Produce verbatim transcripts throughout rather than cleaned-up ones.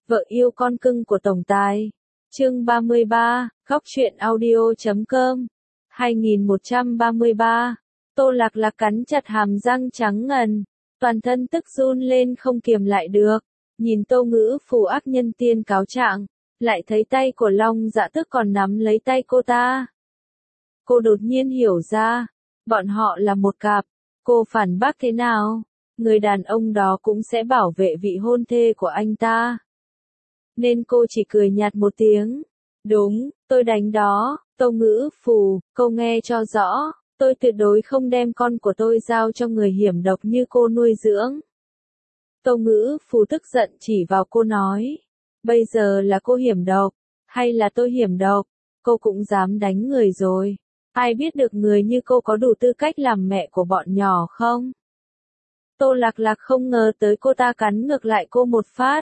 Vợ yêu con cưng của tổng tài. Chương ba mươi ba, góc truyện audio chấm com. hai nghìn một trăm ba mươi ba. Tô Lạc Lạc cắn chặt hàm răng trắng ngần, toàn thân tức run lên không kiềm lại được. Nhìn Tô Ngữ Phù ác nhân tiên cáo trạng, lại thấy tay của Long Dạ Tước còn nắm lấy tay cô ta. Cô đột nhiên hiểu ra, bọn họ là một cặp. Cô phản bác thế nào, người đàn ông đó cũng sẽ bảo vệ vị hôn thê của anh ta. Nên cô chỉ cười nhạt một tiếng. Đúng, tôi đánh đó, Tô Ngữ Phù, cô nghe cho rõ, tôi tuyệt đối không đem con của tôi giao cho người hiểm độc như cô nuôi dưỡng. Tô Ngữ Phù tức giận chỉ vào cô nói, bây giờ là cô hiểm độc, hay là tôi hiểm độc, cô cũng dám đánh người rồi. Ai biết được người như cô có đủ tư cách làm mẹ của bọn nhỏ không? Tô Lạc Lạc không ngờ tới cô ta cắn ngược lại cô một phát.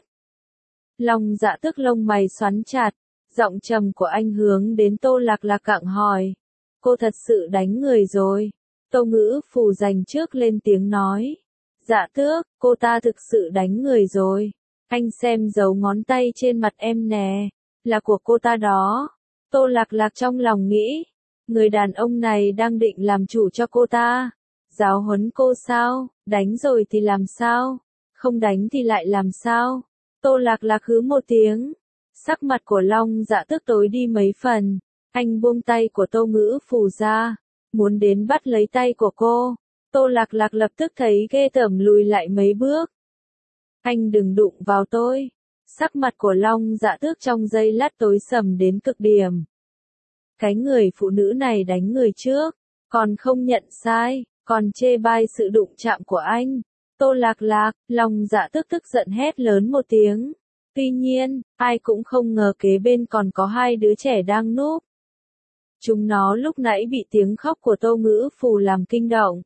Long Dạ Tước lông mày xoắn chặt, giọng trầm của anh hướng đến Tô Lạc Lạc gặng hỏi. Cô thật sự đánh người rồi. Tô Ngữ Phù dành trước lên tiếng nói. Dạ Tước, cô ta thực sự đánh người rồi. Anh xem dấu ngón tay trên mặt em nè, là của cô ta đó. Tô Lạc Lạc trong lòng nghĩ, người đàn ông này đang định làm chủ cho cô ta. Giáo huấn cô sao, đánh rồi thì làm sao, không đánh thì lại làm sao. Tô Lạc Lạc hứ một tiếng, sắc mặt của Long Dạ Tước tối đi mấy phần, anh buông tay của Tô Ngữ Phù ra, muốn đến bắt lấy tay của cô. Tô Lạc Lạc lập tức thấy ghê tởm lùi lại mấy bước. Anh đừng đụng vào tôi. Sắc mặt của Long Dạ Tước trong giây lát tối sầm đến cực điểm. Cái người phụ nữ này đánh người trước, còn không nhận sai, còn chê bai sự đụng chạm của anh. Tô Lạc Lạc, Long Dạ Tước tức giận hét lớn một tiếng. Tuy nhiên, ai cũng không ngờ kế bên còn có hai đứa trẻ đang núp. Chúng nó lúc nãy bị tiếng khóc của Tô Ngữ Phù làm kinh động.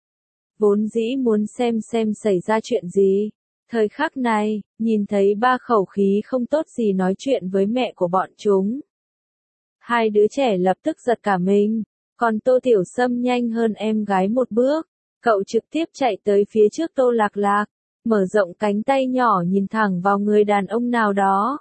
Vốn dĩ muốn xem xem xảy ra chuyện gì. Thời khắc này, nhìn thấy ba khẩu khí không tốt gì nói chuyện với mẹ của bọn chúng. Hai đứa trẻ lập tức giật cả mình, còn Tô Tiểu Sâm nhanh hơn em gái một bước. Cậu trực tiếp chạy tới phía trước Tô Lạc Lạc, mở rộng cánh tay nhỏ nhìn thẳng vào người đàn ông nào đó.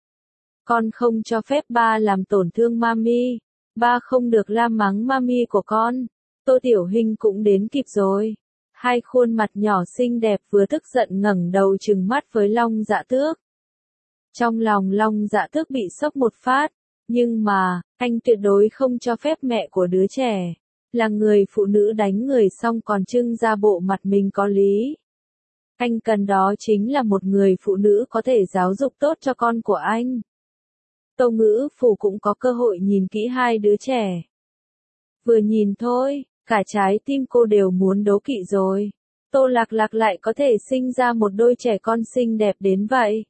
Con không cho phép ba làm tổn thương mami, ba không được la mắng mami của con. Tô Tiểu Hinh cũng đến kịp rồi. Hai khuôn mặt nhỏ xinh đẹp vừa tức giận ngẩng đầu trừng mắt với Long Dạ Tước. Trong lòng Long Dạ Tước bị sốc một phát, nhưng mà, anh tuyệt đối không cho phép mẹ của đứa trẻ, là người phụ nữ đánh người xong còn trưng ra bộ mặt mình có lý. Anh cần đó chính là một người phụ nữ có thể giáo dục tốt cho con của anh. Tô Ngữ Phù cũng có cơ hội nhìn kỹ hai đứa trẻ. Vừa nhìn thôi, cả trái tim cô đều muốn đố kỵ rồi. Tô Lạc Lạc lại có thể sinh ra một đôi trẻ con xinh đẹp đến vậy.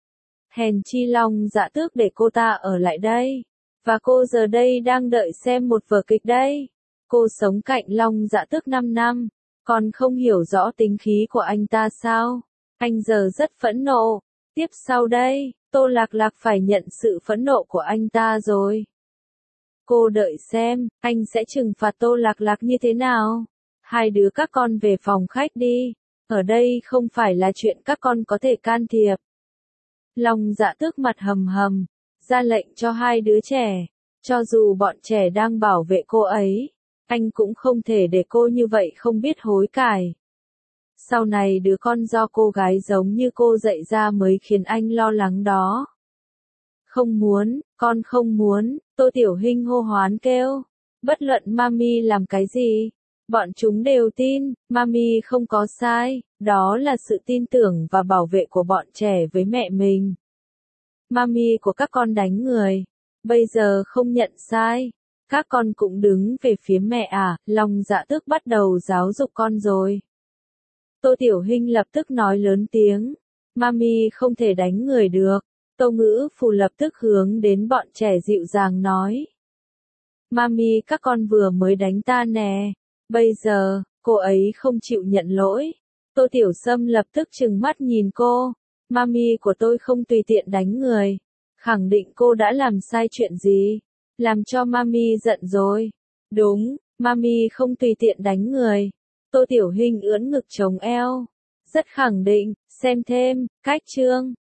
Hèn chi Long Dạ Tước để cô ta ở lại đây. Và cô giờ đây đang đợi xem một vở kịch đây. Cô sống cạnh Long Dạ Tước năm năm, còn không hiểu rõ tính khí của anh ta sao? Anh giờ rất phẫn nộ. Tiếp sau đây, Tô Lạc Lạc phải nhận sự phẫn nộ của anh ta rồi. Cô đợi xem, anh sẽ trừng phạt Tô Lạc Lạc như thế nào? Hai đứa các con về phòng khách đi. Ở đây không phải là chuyện các con có thể can thiệp. Long Dạ Tước mặt hầm hầm, ra lệnh cho hai đứa trẻ. Cho dù bọn trẻ đang bảo vệ cô ấy, anh cũng không thể để cô như vậy không biết hối cải. Sau này đứa con do cô gái giống như cô dạy ra mới khiến anh lo lắng đó. Không muốn, con không muốn, Tô Tiểu Hinh hô hoán kêu. Bất luận mami làm cái gì, bọn chúng đều tin, mami không có sai, đó là sự tin tưởng và bảo vệ của bọn trẻ với mẹ mình. Mami của các con đánh người, bây giờ không nhận sai. Các con cũng đứng về phía mẹ à, Long Dạ Tước bắt đầu giáo dục con rồi. Tô Tiểu Hinh lập tức nói lớn tiếng, mami không thể đánh người được. Tô Ngữ Phù lập tức hướng đến bọn trẻ dịu dàng nói. Mami các con vừa mới đánh ta nè, bây giờ, cô ấy không chịu nhận lỗi. Tô Tiểu Sâm lập tức trừng mắt nhìn cô, mami của tôi không tùy tiện đánh người, khẳng định cô đã làm sai chuyện gì. Làm cho mami giận rồi. Đúng, mami không tùy tiện đánh người. Tô Tiểu Hinh ưỡn ngực chống eo. Rất khẳng định, xem thêm, cách chương.